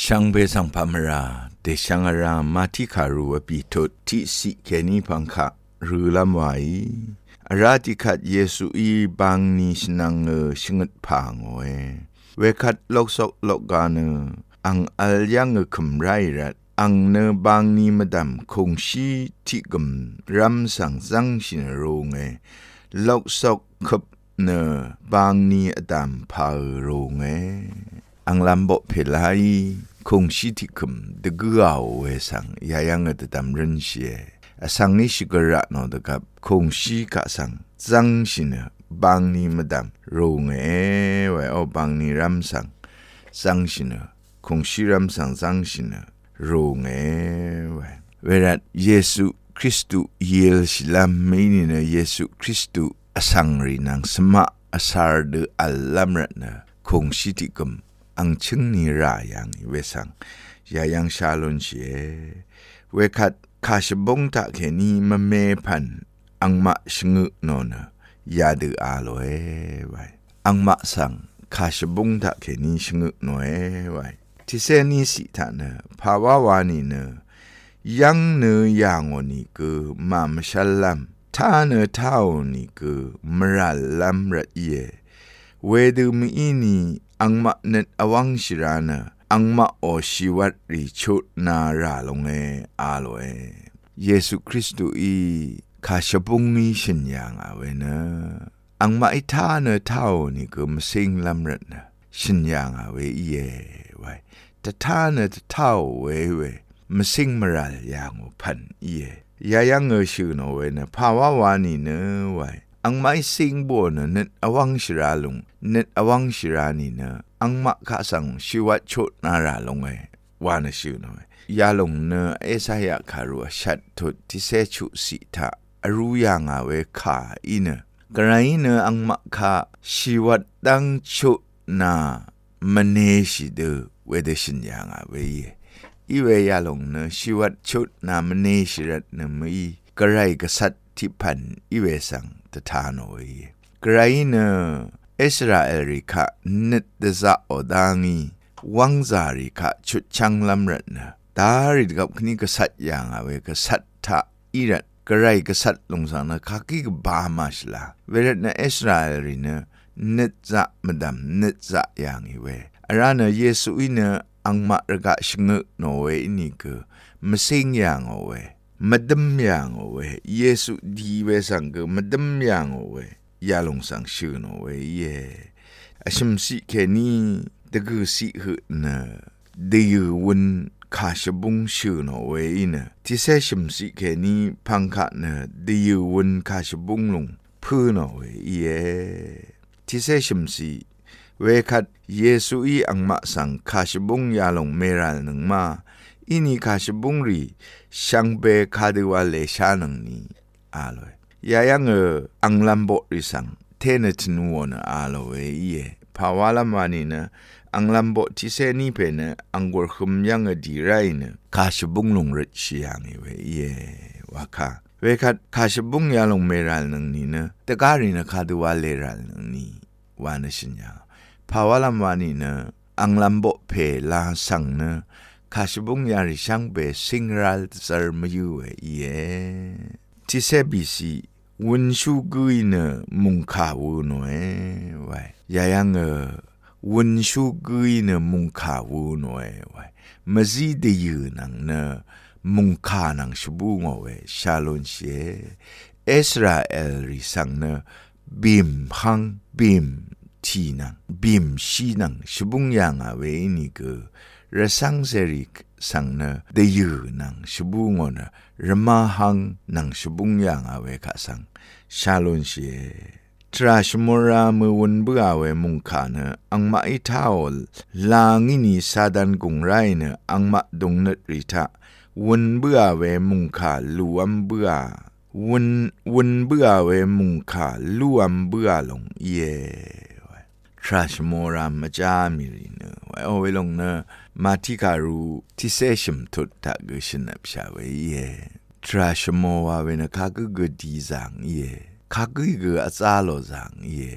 ช่างเบสังพามราเดช่างอารามาที่ขารูวปีทดที่สิแค่นี้พังคะหรือลำไว้อาราติขัดเยซูอีบางนิสนังชงดพางเวขัดลกซอกลกกานอังอัลยังคุมไรรัดอังเนบางนิมดำคงชีที่กมรำสังสังชินโรงลกซอกขบเนบางนิอดำพาโรงอังลำบเพลายคงชิติคุมเดกเอาสังยายังเดดำรันเชียสังนิชิกระนอดกับคงชีกะสังจังชินบางนิมดำโรงไว้เอาบางนิรำสังจังชินคงชีรำสังจังชินโรงไว้เวลาเยซูคริสต์เยลชิลามไม่นี่นะเยซูคริสต์สังรินังสมาอสารเดอัลลัมรัตนะคงชิติกุมอังชึงนิรายังเวสังยายังชาลนเชเวคัดคาชบงตะแค่นี้มะเมพันอังมะชงึโนนะยาดืออาโลไว้อังมะสังคาชบงตะแค่นี้ชงึโนไว้ที่เซนีสิทานะภาวะวานีนะยังเนยังอนี่คือมามชัลลัมท่าเนเท่านี่คือมรัลลัมระเยเวดูมีนี่อังมะเนตอวังชิรานะอังมะโอชิวัตริชุนาราลงอาโลเยซูคริสต์อีคาชบุงมีชินยังอาเวนะอังมะอิทาเนเท่านี่ก็มสิงลัมรัตนะชินยังอาเวเยไว้แต่ท่าเนเท่าเวมสิงมรัลยังพันเยยายังชื่อโนเวนะภาวะวานีเนไว้อังไม่สิงบัวเนตอวังชิราลงเนตอวังชิรานีเนอังมะข้าสังชิวัชดนาราลงวานชื่อโนยาลงเนเอสายาคารัวชัดทุดที่เสชุสิทารู้ยังอาเวขาอินกระไรเนอังมะข้าชิวัดดังชุนามเนชิเดเวเดชินยังอาเวอีเวยาลงเนชิวัดชุดนามเนชิรัตเนมีกระไรกษัตริย์ที่พันอีเวสังตถาโนกระไรเนอิสราเอลริคะนิดเดซาโอดังีวังซาริคะชุดช่างลำรัตนะตาริดกับคณิกษัตริย์อย่างอาเวกษัตริย์ทาอิรัตกระไรกษัตริย์ลงสังนะข้ากิกบามาชลาเวรนะอิสราเอลริเนนิดจะมดำนิดจะอย่างอีเวอารานะเยซูอิเนอังมะระกะชงโนเวนี่คือมสิงอย่างเอาเวมดมยังโอเวเยซูดีเวสังกมดมยังโอเวยาลงสังชื่อโนเวเยอชิมสิแค่นี้ตะกุสิหืนะเดียวนคาชบุงชื่อโนเวนะที่เสชิมสิแค่นี้พังคะนะเดียวนคาชบุงลงพื้นโนเวเยที่เสชิมสิเวคัดเยซูอีอังมะสังคาชบุงยาลงเมรัลหนึ่งมาอินี่คาชบุงรีช่างเบคาดิวาเลชานังนี้อาลอยยายังอังลัมโบริสังเทเนตนัวนะอาลอยเยภาวะละมานีนะอังลัมโบที่เซนี่เป็นอังกอร์คุมยังดีไรนะคาชบุงลงริชยังเวเยวะค่ะเวคัดคาชบุงยาลงเมรัลนังนี้นะแต่การีนะคาดิวาเลรัลนังนี้วานชินยาภาวะละมานีนะอังลัมโบเพลาสังนะคาชบุงยาริช่างเบสิงรัลซาร์มยูเยที่เซบิซีวุนชูกุยเนมุงคาวูโนไว้ยายังวุนชูกุยเนมุงคาวูโนไว้มาซีเดียนังเนมุงคานังชบุงเอาไว้ชาลอนเชอิสราเอลริสังเนบิมฮังบิมทีนังบิมชีนังชบุงยังเอาไว้นี่ก็ระสังเซริกสังนะเดียนังชบุงนะระมาหังนังชบุงยังเอาไว้ข้าสังชาลอนเชทราชมรามือวันเบื่อเวมุงขานะอังมาอิทาวลางินีซาดันกุงไรนะอังมาดงนัดริทะวันเบื่อเวมุงขาลวมเบื่อวันเบื่อเวมุงขาลวมเบื่อลงเยทราชมรามาจามิรินะไว้เอาไว้ลงนะมาที่การูที่เสชิมทุดทักชนับชาเวเยทราชมวาเวนะคากุกดีสังเยคากุกอาซาโลสังเย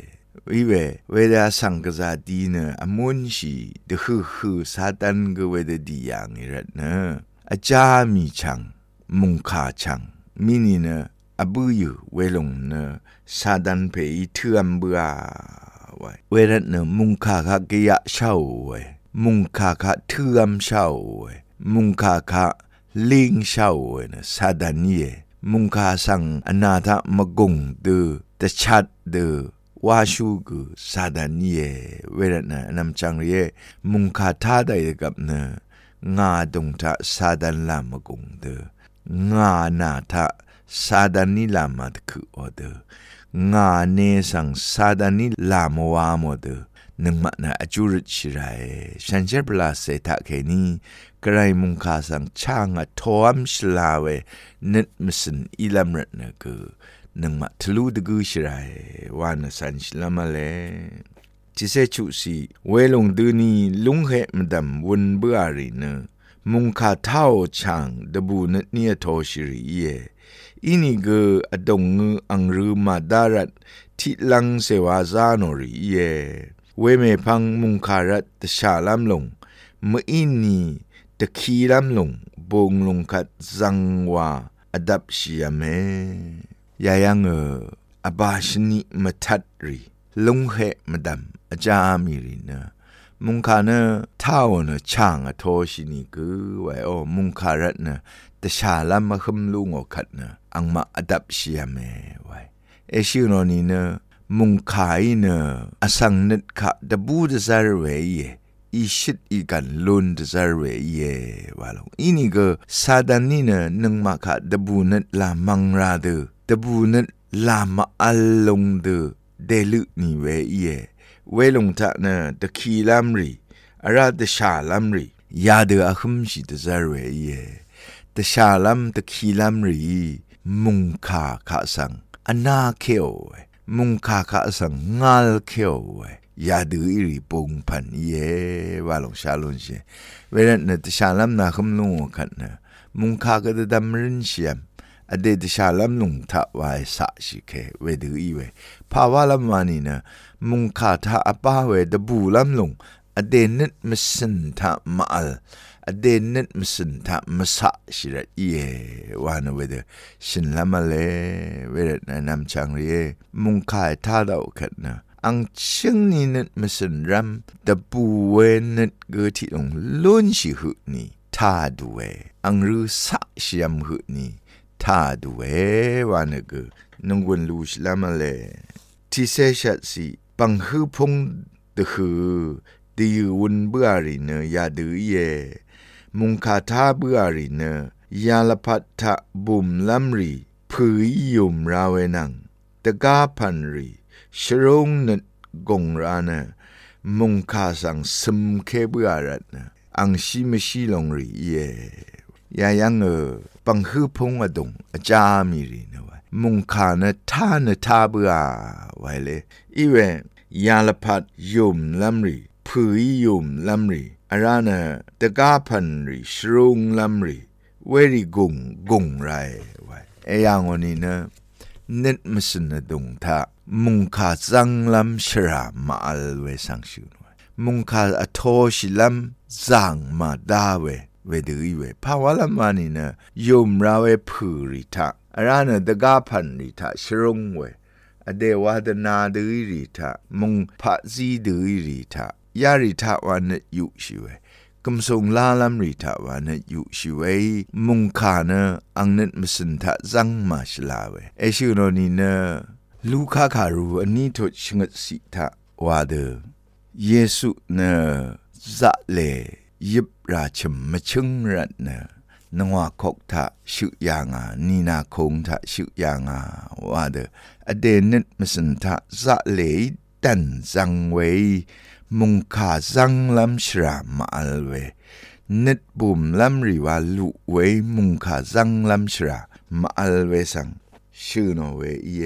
วิเวลาสังกษาดีเนอมุนชีเดคือซาตันก็เวดดีอย่างนี้รัดเนอาจามีชังมุงคาชังมินีเนอบุยเวลงเนซาดันเพยเทือมเบือไว้เวรัดเนมุงคาเกียะเช่าไว้มุงคาเทือมเช่าไว้มุงคาลิงเช่าไว้เนซาดันเยมุงคาสังอนาถมกงเดตะชัดเดวาชูกุซาดานีเยเวรนะนำจังเรมุงคาท่าได้กับเนงาดงทะซาดันลามกงเดงานาทะซาดานีลามาดคืออเดงาเนสังซาดานีลามวามเดนึงมานะอจุริชิไรฉันเจบลาเซทะเคนีกระไรมุงคาสังช่างทอมชลาเวนึดมสินอิลามรนะคือนึงมาทะลุดกูชิไรวานสันชลามาเลจิเซชุสีเวลงดูนีลุงเหมดำวนเบื่อรีเนมุงคาเท่าช่างดบูนัดเนียโทชิริเยอินิเกอดงงอังรือมาดารัดทิลังเสวาซานอริเยเวเมพังมุงคารัตตชาลามลงเมื่ออินีตะคีลามลงบงลงคัดจังวาอดับชียเมยายังอบาชนิมทัดรีลุงเหมดำอาจามีรีเนมุงคาเนท่าวเนช่างโทชินิกือไว้โอมุงคารัตเนตชาลามมาคำลุงอคัดเนอังมาอดับชียเมไว้เอชิโนนีเนมุงคายเนอสังนึดขะดบูดซาร์เวเยอีชิดอีกันลุนดซาร์เวเยวาลงอินี่ก็ซาดานีเนนึงมาขะดบูนึดลามังราเดดบูนึดลามาอัลลงเดเดลุนีเวเยเวลงทะเนตะคีลามรีอาราตชาลามรียาเดอคุมชิดซาร์เวเยตชาลามตะคีลามรีมุงคาขะสังอนาเคโอมุงคาสังงาลเคโอยาดืออิริปงพันเยวาลงชาลุนเชเวลาเนตชาลามนาคำลุงขันเนมุงคาก็จะดำรินเชียมอเดตชาลามลุงทะวายสะชิเคเวดืออีเวภาวะลามวานีเนมุงคาทะอปาเวดบูลามลุงอเดนิดมสินทะมาลอเดนิดมสินทะมสะชิระเยวานเวเดชินลามาเลเวเดนำจังเรมุงคาท่าดาวขัดเนอังชิงนี่นิดมสินรัมดบูเวนิดเกติลงลุนชิหุนีท่าดูเวอังรูสะชิยมหุนีท่าดูเววานเกนงวนลูชลามาเลที่เซชัดสีปังฮือพงเดฮือดีวุนเบื่อรีเนยาดือเยมุงคาทาเบื่อรีเนยาลพัทธะบุมลัมรีผือยุมราเวนังตะกาพันรีชรงนึดกงราเนมุงคาสังสมเคเบื่อรัตเนอังชิมชิลงรีเยยายังปังฮือพงอดงอาจามีรีเนวมุงคาเนทาเบื่อไว้เลยอีเวยาลพัทยุมลัมรีผือยุมลัมรีอารานะตะกาพันรีชรงลัมรีเวริกงไรไว้เอยางอนี้นะนิดมสินดงทะมุงคาจังลัมชรามาอัลเวสังชิวมุงคาอโทชิลัมจังมาดาเวดือเวภาวะละมานี่นะยุมราเวผือริทะอารานะตะกาพันริทะชรงเวอเดวาดนาดือริทะมุงพะซีดือริทะยาริทะวานยุชิเวกำทรงลาลัมริทะวานยุชิเวมุงคาเนอังนิดมสินทะจังมาชลาเวเอชิโนนีเนลูคาคารูอันนี้ทดชงสิทะวาเดเยซูเนจะเลยิบราชมชงรัตเนนงวาคกทะชุยางานีนาคงทะชุยางาวาเดอเดนิดมสินทะจะเลตันจังเวมุงคาจังลัมชรามาอัลเวนิดบุมลัมริวาลุเวมุงคาจังลัมชรามาอัลเวสังชื่อโนเวเย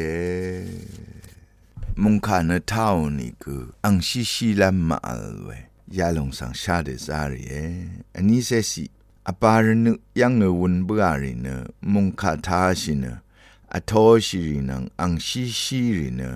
มุงคาเนท่านี่คืออังชิลัมมาอัลเวยาลงสังชาเดซารีเออันนี้เสสิอปารนุยังเงวนเบื่อรีเนมุงคาทาชิเนอโทชิรินังอังชิริเนอ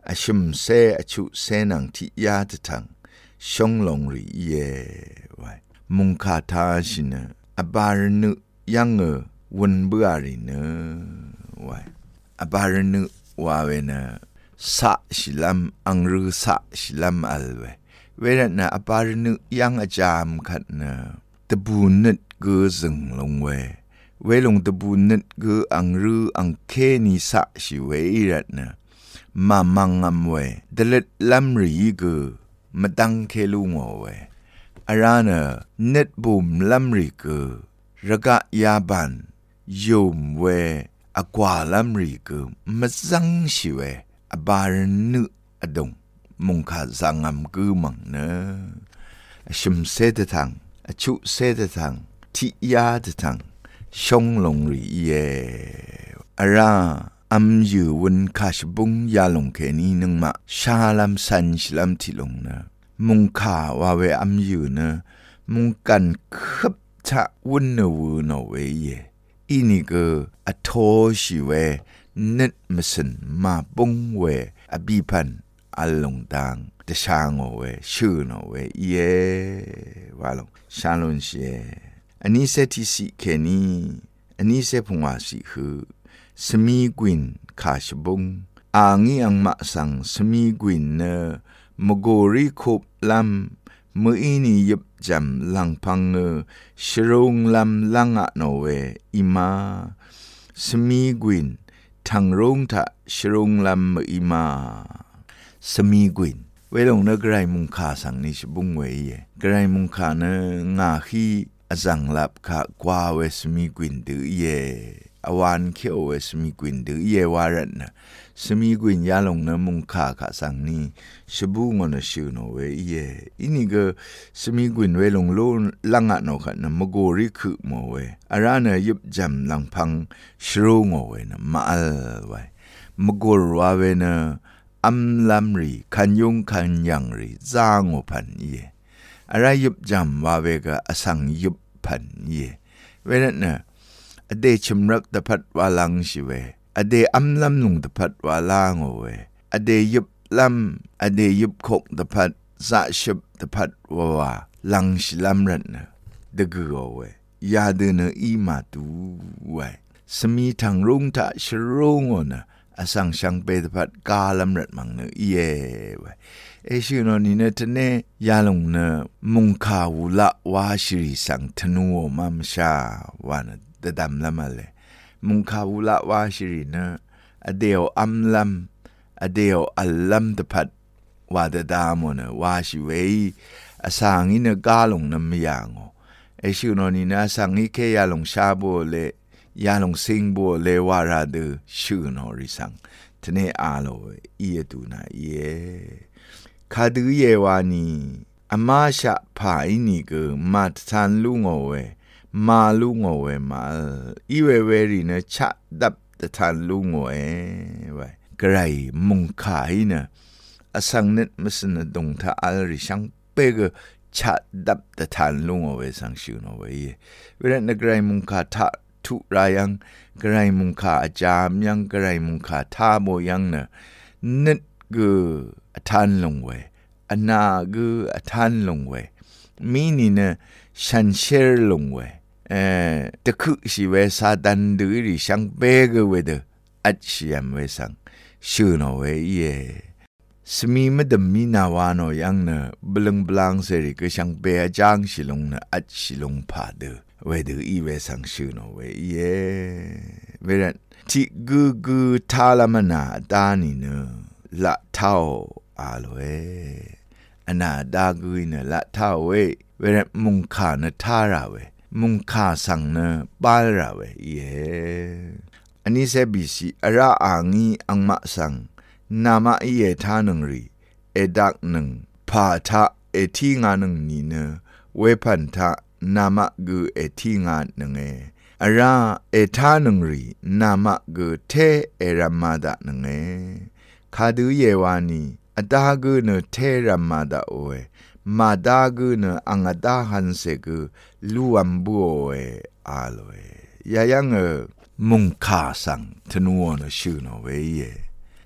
อชุมเซอชุเซนังที่ยาตทังช่องลงรีเยไว้มุงคาทาชินะอบารนุยังวนเบื่อรีเนไว้อบารนุว่าเวนะสะชิลัมอังรุสะชิลัมอัลเวเวรนะอบารนุยังอาจามขัดนะตะบูนึดกูซึงลงเวลงตะบูนึดกูอังรุอังเคนิสะชิเวรัตนะมามังอัมเวเดลดลัมรีกูมาดังเคลุงเวอารานะเน็ตบุมลัมรีกูระกะยาบันยุมเวอกว่าลัมรีกูมาซังชิเวอบารนุอดงมุงคาสังอัมกูมังเนชุมเซตทังอชุเซตทังทิยาตทังช่องลงรีเยอาราอัมยูวันคาชบุงยาลงเคนีนึงมาชาลัมสันชลัมทิลงนะมุงคาวาเวอัมยูนะมุงกันขับชะวุนนวูนเวเยอินิกอโทชิเวนึดมสันมาบุงเวอบีพันอัลลงดังตะชางเวชื่อนเวเยวาลงชาลงเชอันนี้เซติสิเคนีอันนี้เซพงวาสิคือสมีกวินคาชบุงอางีอังมะสังสมีกวินเนมโกริคุบลัมมืออินียบจำลังพังชรงลัมลังอะโนเวอิมาสมีกวินทังรงทะชรงลัมมืออิมาสมีกวินเวลงเนกไรมุงคาสังนิชบุงเวเยกไรมุงคาเนงาฮีอสังลับขากว่าเวสมีกวินดือเยอวานเขียวเวสมีกวินดือเยวารันนะสมีกวินยาลงเนมุงคาขาสังนีชบุงอนชิวโนเวเยอินี่ก็สมีกวินเวลงโลลังอะโนขันนะมโกริคุโมเวอารานะยุบจำลังพังชรูโงเวนะมาอัลไวมโกรวาเวนะอัมลัมรีคันยงคันยังรีจางอพันเยอะไรยุบจำว่าเวกอสังยุบพันเยเวนันนะอเดชมรักตะพัดวาลังชิเวอเดอัมลัมลุงตะพัดวาลางเวอเดยุบลัมอเดยุบคกตะพัดสะชบตะพัดวาลังชิลัมรันนะดะกูเวยาเดนอีมาตูเวสมีทางรุงทะชรุงนะอสังชังเปตะพัดกาลัมรัดมังเนเยเวเอชิโนนีเนทเนยาลงเนมุงคาวุละวาชิริสังธนูมัมชาวานตะดำละมาเลมุงคาวุละวาชิริเนอเดียวอัมลัมอเดียวอัลลัมตะพัดวาตะดามเนวาชิเวอสังอินกาลงนมยางเอชิโนนีนะสังอิเคยาลงชาโบเลยาลงสิงโบเลวาราดชื่อนอริสังทเนอาโลอียตูนาเยคาดูเยวานีอามาชะพาอินีกมาทันลุงเวมาลุงเวมาอีเวเวรีเนชะดับตะทันลุงเวไกรมุงขายนะอสังเนตมสนดงทะอัลริชังเปกชะดับตะทันลุงเวสังชิวโนเวเวรนไกรมุงคาทะทุรายังไกรมุงคาอาจามยังไกรมุงคาทาโมยังเนนึดกูทันลงเวอนากูทันลงเวมีนี่เนชันเชอร์ลงเวตะคุชิเวซาดันดูริชังเบกเวเดอัจฉิยมเวสังชื่อนเวเยสมีมดมีนาวานอยังเนบลังบลังเสริกชังเบยจางชิลงเนอัจฉิลงพาเดเวเดอีเวสังชื่อนเวเยเวรันที่กูทาลามนาดานีเนละเท่าอาโลเออนาดากุยเนละเท่าเวเวรมุงคาเนทาราเวมุงคาสังเนบาลราเวเยอันนี้เซบิสิอาราอางีอังมะสังนามาเยทานึงรีเอดักนึงพาทะเอที่งานึงนีเนเวพันทะนามะกูเอที่งานึงอาราเอทานึงรีนามะกูเทเอรามาดะนึงคาดูเยวานีอดากูเนเทรามาดาโอมาดากูเนอังอดาฮันเซกูลูอัมบัวอาโลยายังมุงคาสังทนัวเนชื่อนเวเย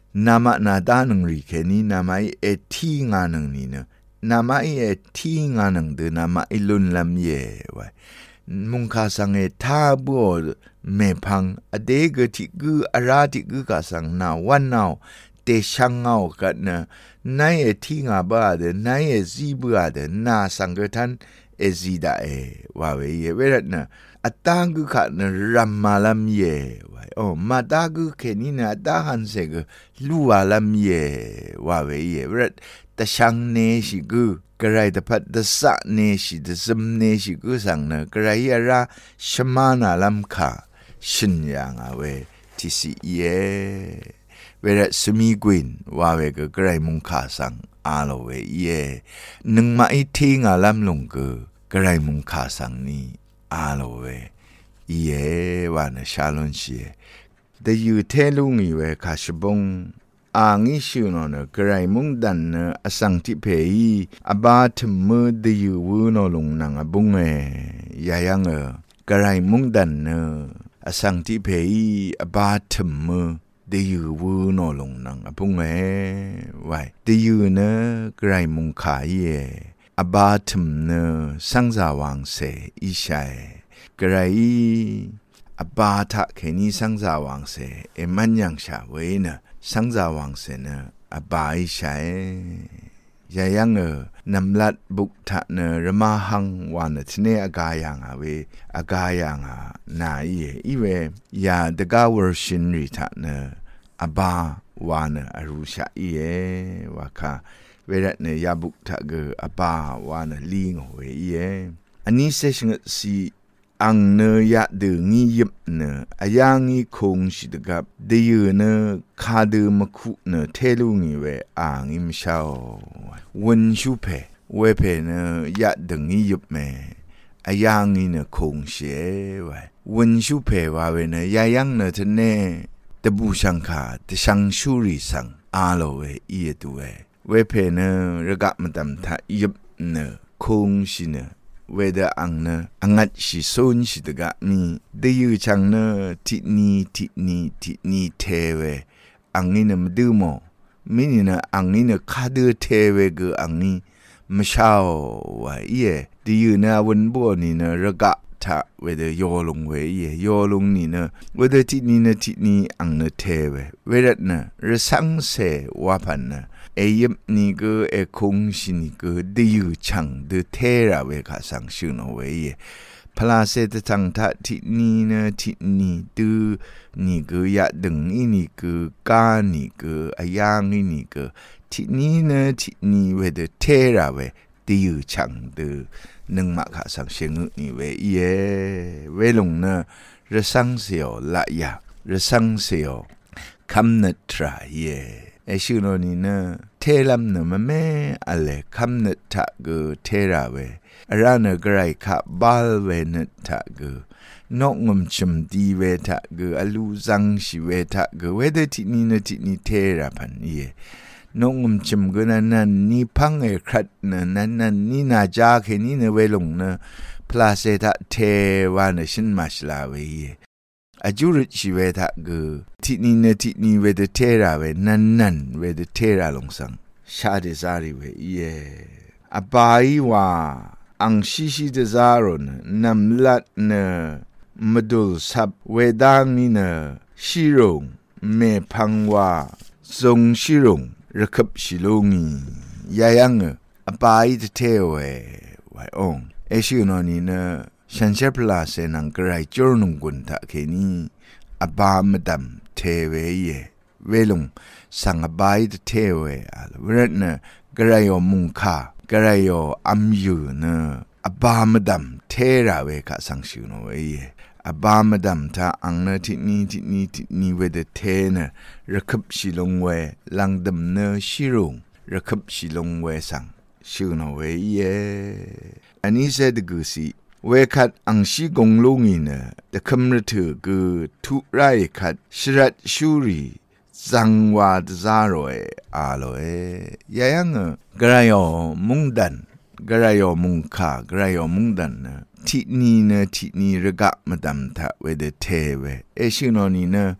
นามานาดาหนึ่งรีแค่นี้นามาเอที่งานหนึ่งนี่เนอะนามาเอที่งานหนึ่งเดนามาลุนลำเย่ไว้มุงคาสังเอท่าบัวเมพังอเดกที่กูอาราที่กูกาสังนาวันนาวเตชังเอากันนะนายที่งาบ้าเดนายซีบัวเดนาสังเกตันเอซีดาว่าเวเวรนะอัตางกูขันรัมมาลามเย่ไว้โอ้มาตากูแค่นี้นะตาหันเสกลัวลามเย่ว่าเวเวรตะช่างเนชิกูกระไรตะพัดตะสะเนชิตะซึมเนชิกูสังนะกระไรยาราชมานาลามขาชินยังเอาเวทิสิเยเวรสมีกวินว่าเวกกระไรมุงขาสังอาโลเวเยนึงมาไอทิ้งอาลามลงกระไรมุงขาสังนี้อาโลเวเยวานะชาลอนชีแต่อยู่เทลุงอีเวคาชบงอางิชูนอนกระไรมุงดันเนอสังทิเพยอบาทมือดอยู่วูนอลงนังบุงยายังกระไรมุงดันเนอสังทิเพยอบาทมือดอยู่วูนอลงนังบุงไว้ดอยู่เนกระไรมุงขาเยอบาทมเนสังสาวังเสอิชัยกระไรอบาทะแค่นี้สังสาวังเสมันยังชาเวนะสังสาวังเสนะอบาอิชัยยายังนำลัดบุกทะเนรมาหังวานทเนอากายังเวอากายังนาอีเวยาดกาวรชินริทะเนอบาวานอรุชาวาคาเวรเนยาบุกทะเกอบาวานลิงเวอันนี้เซชงสีอังเนยะเดงียบเนอายังงีคงชิดกับเดยเนคาเดมคุเนเทลุงีเวอ่างอิมชาววันชูเพเวเพเนยะเดงียบเมอายังงีเนคงเชไว้วันชูเพว่าเวเนยายังเนทเนตบูชังคาตชังชูริสังอาโลเวอีตัวเวเพเนระกะมตัมทะยบเนคงชิเนเวดาอังเนอังัดชิโซนชิดกะมีเดยูชังเนทินีเทเวอังนี้เนมดูโมมินินะอังนี้เนคาดูเทเวกอังนี้มชาววะเยเดยูนะวันบัวนี่เนระกะทะเวดายอลงเวเยยอลงนี่เนเวดาทินีอังเนเทเวเวรัตนะระสังเสวาพันนะยบนี่ก็คงชินี่ก็ได้อยู่ช่างดูเทระเวกาสังชุนเอาไว้พลาเสตจังทัที่นี่นะที่นี่ดูนี่ก็อยากดึงอีนี่ก็กานี่ก็อายังอีนี่ก็ที่นี่นะที่นี่เวดเทระเวได้อยู่ช่างดูนึงมาขาสังเชงนี่เวเวลงนะระสังเสียวละยาระสังเสียวคำนัตราชื่อนนี่นะเทลัมเนมแม่อะไรคำนัทะกูเทระเวร้านกระไรขับบาลเวนัทะกูนกงมชมดีเวทะกูอลูซังชิเวทะกูเวดที่นี่นะที่นี่เทระพันนกงมชมกูนั่นนี่พังครัดนั่นนี่นาจาแค่นี้นะเวลงนะพลาเซตะเทวานชินมาชลาเวอาจุริชิเวทะกูที่นี่นะที่นี่เวดเทระเวนั่นเวดเทระลงสังชาเดซาริเวอบายว่าอังชิเดซารอนนำลัดเนมดุลซับเวดางิเนชิรงเมพังว่าทรงชิรงระคับชิลงียายังอบายเทเวไว้องชื่อนนี่นะฉันเชื่อพลาเซนังกระไรจรนุงกุนทะเคนี้อบามดัมเทเวเวลงสังอบายเทเวเวรนะกระไรยมุงคากระไรยอัมยูนะอบามดัมเทระเวกะสังชูนเวอบามดัมทาอังนะที่นี่เวเดเทนะระคับชิลงเวลังดัมเนชิรุงระคับชิลงเวสังชูนเวอันนี้เสดกุสิเวคัดอังชิกงลุงินะแต่คำระถือคือทุไรคัดชรัดชูรีจังวาดซาโรอาโลยายังกระยอมุงดันกระยอมุงคากระยอมุงดันนะที่นี่นะที่นี่ระกะมาดำทะเวเดเทเวชิโนนี่นะ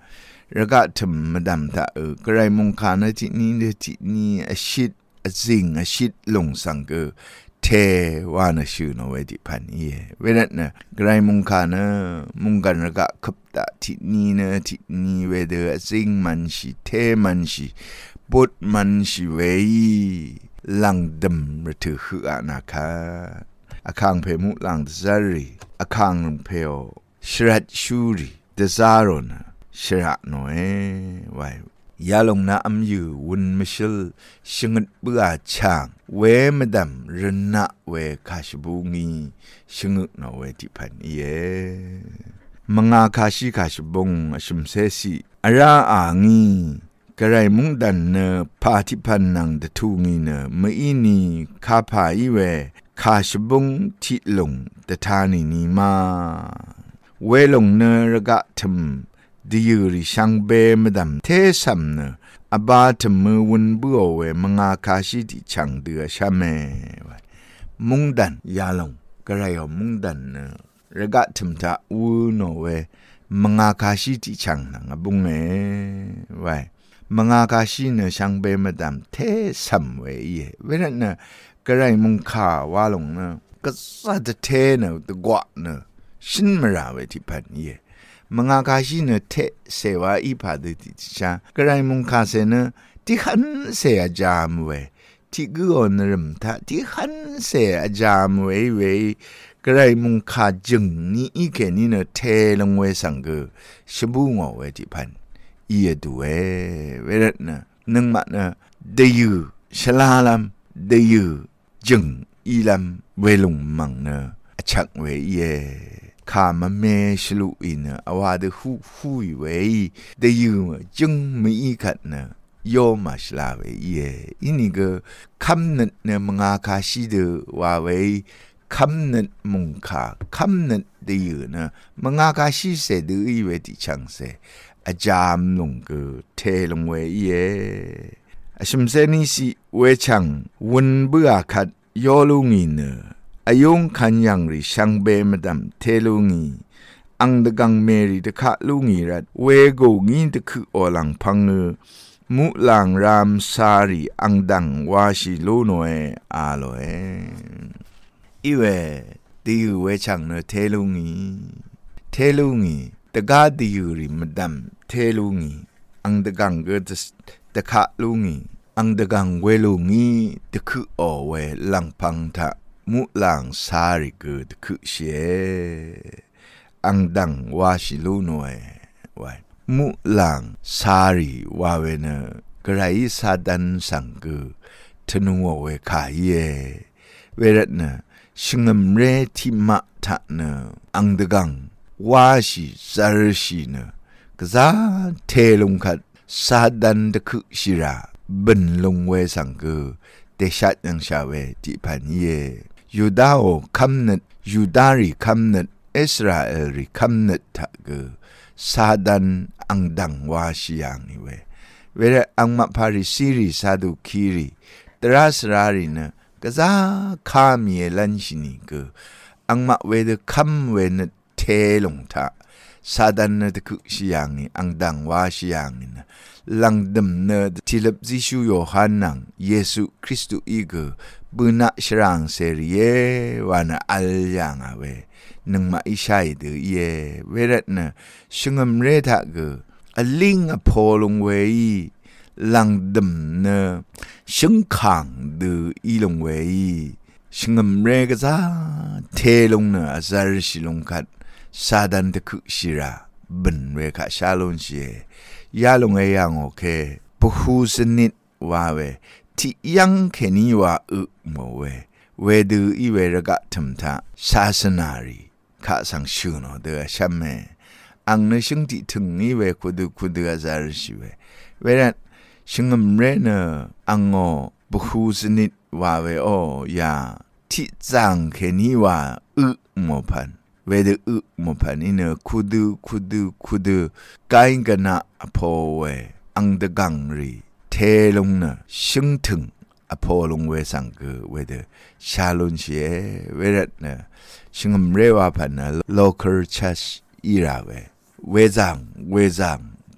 ระกะทมดำตะกระไรมงคานะจินี้เดจินี้อชิดจิงอชิดลงสังเกเทวานะชื่อโนเวติพันเยเวนันนะกระไรมงคานะมุงกันระกะขับตะจินี้นะจินี้เวเดอจิงมันชิเทมันชิบุตมันชิเวลังดำระถือคืออานาคาอาคังเพมุลังดซารีอาคังเพโอชรัดชูรีดซารอนชระโนเอไว้ยาลงนาอัมยูวุนมิชลชงดเบื่อช่างเวมดำรนะเวคาชบูงีชงดโนเวติพันเยมังอาคาชิคาชบงชุมเซซีอาราอางีกระไรมุงดันเนพาทิพันนังดทูงีเนมอีนีคาพาอีเวคาชบงทิลงดทานีนีมาเวลงเนระกะทมดิยูริช่างเบมดำเทสัมเนอบาทมือวุนบัวเวมังอาคาชิติช่างเดือชาเมมุงดันยาลงกระไรมุงดันเนระกะทมตาอูโนเวมังอาคาชิติช่างนังบุงไว้มังอาคาชิเนช่างเบมดำเทสัมเวเยเวนันเนกระไรมุงขาวาลงเนก็สัตเทเนตกวะเนชินมราเวทิพันเยมังอาคาชิเนเทเสวาอีพาดิติชากระไรมุงคาเสเนที่ขันเสอาจามเวที่กุอนรมทะที่ขันเสอาจามเวกระไรมุงคาจึงนี้อีแค่นี้เนเทลงเวสังเกชบูงอเวทิพันอียดูเวรเนนึงมาเนเดยูชลาลัมเดยูจึงอีลัมเวลุงมังเนชักเวเยคามเมชลุอินอวาดฮูเวเดยูจึงมีขัดเนโยมาชลาเวเยอินี่ก็คำนั้นเนมังอาคาชิเดว่าเวคำนั้นมุงคาคำนั้นเดยูเนมังอาคาชิเสดูอีเวติชังเสอาจามลงก็เทลงเวเยชิมเซนิสิเวชังวนเบื่อขัดยอลุงีเนอายุงขันยังริช่างเบมดำเทลุงีอังดกังเมริตะคะลุงีรัดเวโกงีตะคืออลังพังเนมุลังรามซารีอังดังวาชิโลโนเออาโลเออีเวดิวเวชังเนเทลุงีตะกาดิยูริมดำเทลุงีอังดกังเกตะคะลุงีอังดกังเวลุงีตะคืออเวลังพังทะมุลังซาริกตะคือเชอังดังวาชิลูโนเอไวมุลังซาริวาเวเนกระไรซาดันสังกทนุวเวคาเยเวรเนชิงมเรทิมะทะเนอังดกังวาชิซาร์ชิเนกซาเทลงขัดซาดันตะคือชิราบันลงเวสังกเตชัดยังชาเวติพันเยยูดาโอคัมนัดยูดาริคัมนัดอิสราเอลริคัมนัดทะกซาดันอังดังวาชิยังนี่เวรอังมาพาริซิริซาดุคีริตราสราริเนกซาคามีลันชินิกอังมาเวเดคัมเวนเทลงทะซาดันเนตะคุชิยังนี่อังดังวาชิยังนี่นะลังดำเนทิลบซิชูโยฮันนังเยซูคริสต์อีกบุญชรังเสรีเยวานะอัลยังอาเวนึงมาอิชัยเดเยเวรตนะชงมเรทะกอลิงอพอลงเวลังดำเนชงขังเดอีลงเวชงมเรกซาเทลงเนอซาริชิลงคัดซาดันตะคุชิราบันเวคะชาลงเชยาลงเอยังโอเคปุหูสนิดว่าเวที่ยังแค่นี้ว่าโมเวดูอีเวรกะทำทาศาสนารีข้าสังชูโนเดอชัมเมอังเนชิงที่ถึงนี้เวคุดูอาจารย์ชิเวรันชิงมเรเนอังโอปุหูสนิดว่าเวโอยาที่จังแค่นี้ว่าโมพันเวดูโมพันนี่เนคุดูกายกันนะพอเวอังเดกังรีเทลงนะชิงถึงอพอลงเวสังเกเวเดชาลุนเชเวรัตนะชิงมเรวาพันนะ local church อีราเวจัง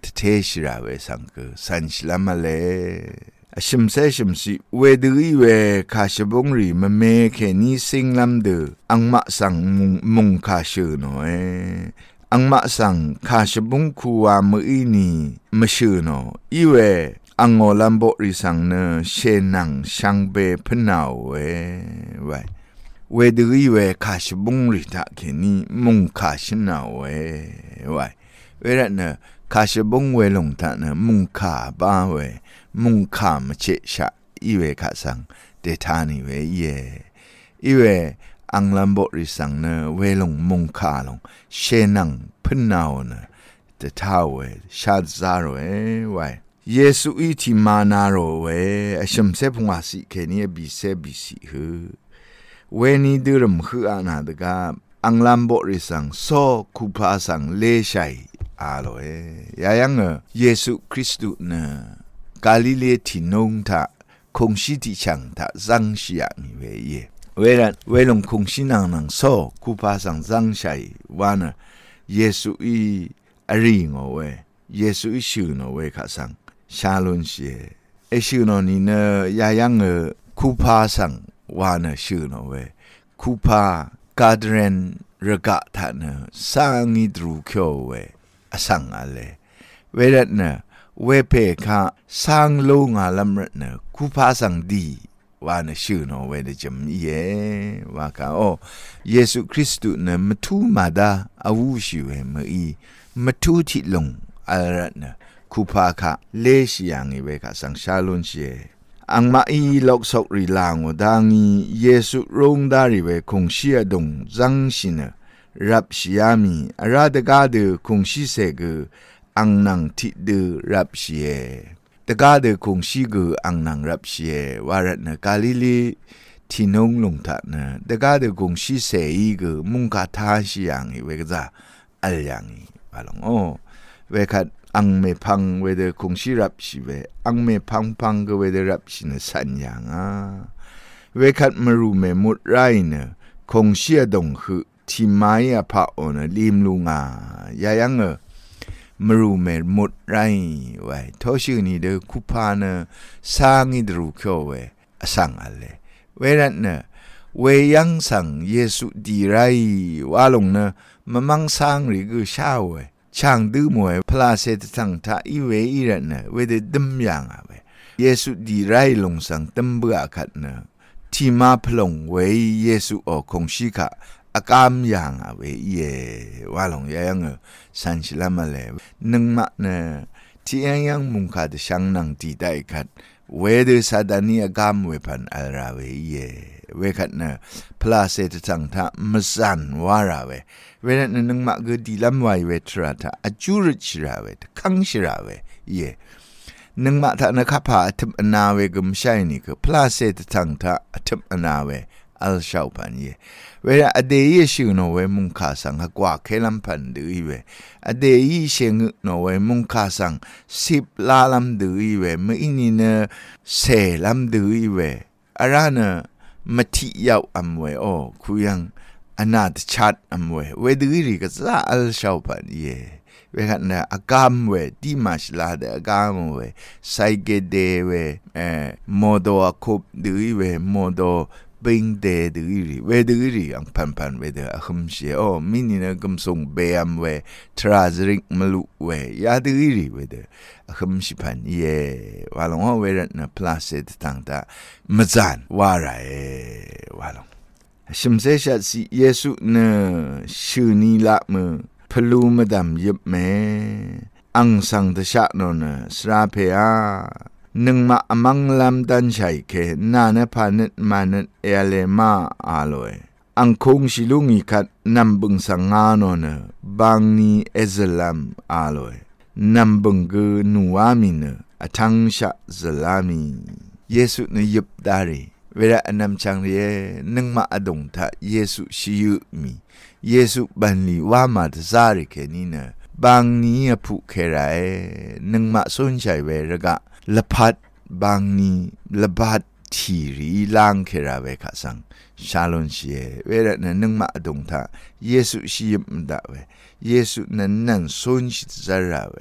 เทชิราเวสังเกสันชิลามาเลชิมเซชิมสิเวดือเวคาชบงรีมเมเคนีสิงลำเดอังมะสังมุงคาชื่อหน่อยอังมะสังคาชบงคูวามือนีมชื่อหน่อยอีเวอังโอลัมโบริสังเนเชนังช่างเบพนาวไวดือเวคาชบงรีตะเคนีมุงคาชนาวไวเวรเนคาชบงเวลงตะเนมุงคาบ้าเวมุงคามเชชะอีเวคาสังเดทานิเวเยอีเวอังลัมโบริสังเนเวลงมุงคาลงเชนังพนาวเนเดทาเวชาซาโรไวเยซูอีทิมานาโรเวอชมเซพงอาสิเคนีบิเซบิสิฮือเวนีดืรมคืออานาดกาอังลัมโบริสังโซคูพาสังเลชัยอาโลยายังเยซูคริสต์เนกาลิเลทินงทาคงชิติชังทาซังชิยานิเวเยเวลงคงชินังนังโซคูพาสังซังชัยวานะเยซูอีอริงโอเวเยซูอีชื่อโนเวคาสังชาลุนเชเอชื่อโนนี่เนยายังคูพาสังวานะชื่อโนเวคูพากาดเรนระกะทานะสังนิดรูเคียวเวอสังอะไรเวรเนเวเพคาสังโลงาลัมรเนคูพาสังดีวานะชื่อโนเวเดจมเยวาคาโอเยซูคริสต์เนมทูมาดาอาวูชิเวมอีมทูทิลงอาระเนคูพาคาเลชิยังอีเวคาสังชาลุนเชอังมาอีลอกซอกริลางวดางีเยซูรงดาริเวคงเชียดงจังชินรับชิยามีอาราดกาเดคงชิเซกอังนังทิเดรับชิเอตกาเดคงชิกอังนังรับชิเอวาระเนกาลิลีทินงลงทันตกาเดคงชิเซอีกมุงกาทาชิยังอีเวกซาอัลยังอีวาลงโอเวคัดอังเมพังเวเดคงชิรับชิเวอังเมพังก็เวเดรับชินสัญญาเวคัดมรูเมมุดไรเนคงเชียดงคือที่ไม้อภาโอนลิมลุงยายังมรูเมมุดไรไว้ทชื่อนี้เดคุพานะสร้างอิดรูเคียวเวสังอะไรเวรันเนเวยังสังเยซูดีไรว่าลงเนมังสังหรือกูชาวเวช่างดื้อมวยพลาเซตสังทาอีเวอีรันเนเวเดดมยังเวเยซูดีไรลงสังตมเบื่อขัดเนที่มาพลงเวเยซูอคงชิกะอากามยังเวเยว่าลงยังสันชิลามาเลนึงมาเนที่ยังมุงคาดช่างนังตีได้ขัดเวเดซาดานีอากามเวพันอาราเวเยเวขัดเนพลาเซตสังทามสันวาราเวเวนันนึงมาก็ดีลำไวเวทราทาอจูริชิราเวคังชิราเวเยนึงมาทานะคะพาอัตมนาเวกมใช่นี่คือพลาเซตสังทาอัตมนาเวอัลชาวพันเยเวลาอเดียชิวโนเวมุงคาสังหกว่าเคลัมพันดือเวอเดียเชงโนเวมุงคาสังสิบลาลัมดือเวเมื่อนี้เนเซลัมดือเวอาราเนมัทิยาวอัมเวโอคุยังอนาดชัดอัมเวเวดือริกซาอัลชาวพันเยเวกันนะอากามเวดิมาชลาเดอากามเวไซเกเดเวโมโดอาคุบดือเวโมโดบิงเดดือริเวดือริอังพันเวเดอคุมเชโอมินินะกุมทรงเบียมเวทราซริกมลุเวยาดือริเวเดอคุมชิพันเยวาลงเวรันนะพลาเซตตังตามจานวาไรวาลงชิมเซชัดสิเยซูเนชื่อนี้ละมือพลูมดำยิบเมอังสังตชะโนนสราเพอานึงมาอมังลำดันชัยเคนาเนพานิดมานิดเอเลมาอาลอยอังคงชิลุงิคัดนำบึงสังอาโนเนบางนีเอซลัมอาลอยนำบึงกือนัวมิเนอทังชะซลามีเยซูเนยิบดารีเวลาอนำจังเรียนึงมาอดงทะเยซูชิยุมีเยซูบันลีว่ามาดซาริเคนีเนบางนี้ผู้เครายนึงมาสนใจเวรกะละพัดบางนี้ละพัดทีรีล่างเคราเวคสังชาลอนเชเวรนั้นนึงมาอดงทะเยซูชิยมดาเวเยซูนั้นสนชิตซาราเวเว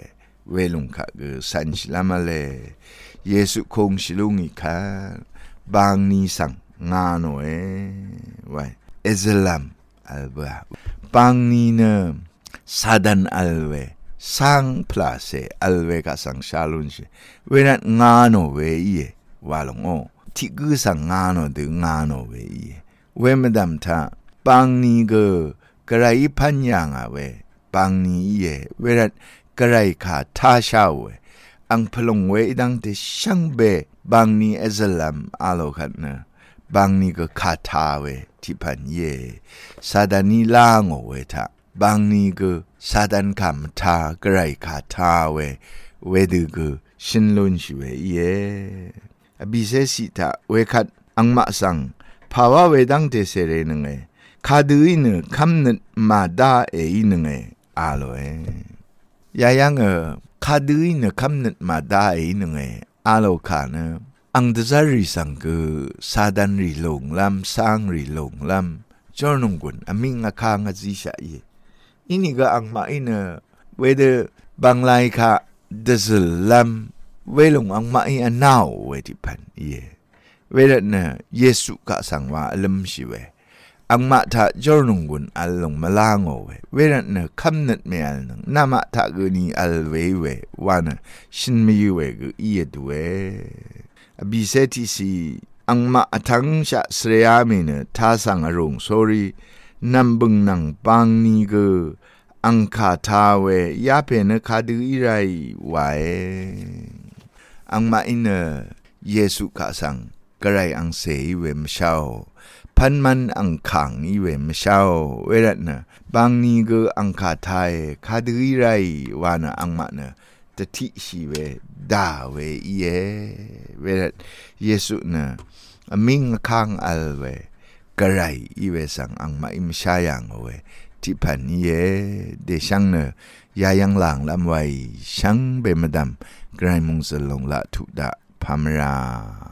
เวลุงค่ะก็สันชิลามาเลเยซูคงชิลุงอีกค่ะบางนี้สั่งงานโอ้ไว้อิสลามอัลบะบางนี้เนซาดันอัลเวสังพลาเซอัลเวก็สังชาลุนชิเวนัดงานโอเวอีว่าลงโอที่กูสังงานโอดึงงานโอเวอีเวมดำท่าบางนี้ก็กระไรพันยังอ่ะเวบางนี้เวนัดกระไรขาท่าชาวเวอังพลงเวดังเตช่างเบบางนี้อิสลามอาโลขัดนะบางนี้ก็ขาทาเวที่พันซาดานีล่างโอเวท่าบางนี้ก็ซาดันคำทากระไรขาทาเวดูก็ชินลุนชิเวบิเซสิตาเวขัดอังมาสังภาวะเวดังเตเสเรนึงคาดูอินคำนึดมาดานึงอาโลยายังคาดูอินคำนึดมาดานึงอาโลคานะอังเดซาริสังก็ซาดันริลงลำสังริลงลำจอนุงกุนอามิงอาคางจิชาอินี่ก็อังมาเวเดบางไลค่ะเดซลำเวลงอังมาอันนาวเวทิพันเวเดนะเยซูก็สั่งว่าลำชิเวอังมาถ้าจอนุงกุนอัลลงมาลางเวเดนะคำนัดไม่อัลนึงนามาถ้ากุนีอัลเวว่านะชินไม่เวก็ด้วยบิเซติซีอังมาทั้งชะเสรียมินท่าสังอารมณ์ sorry นับบึงนังปังนี้ก็อังคาทาเวยาเป็นคาดูอีไรไว้อังมาเยซูกะสังกระไรอังเสยเวมเช้าพันมันอังขังอีเวมเช้าเวรัตนะบางนี้ก็อังคาทายคาดูอีไรวานะอังมาตติชีเวดาเวเวรัตเยซูนะมิงคังอัลเวกระไรอีเวสังอังมาอิมชายังเวที่พันเดชังยายังหลังลำไว้ชังเบมดำไกรมุงสลงละทุดะพามรา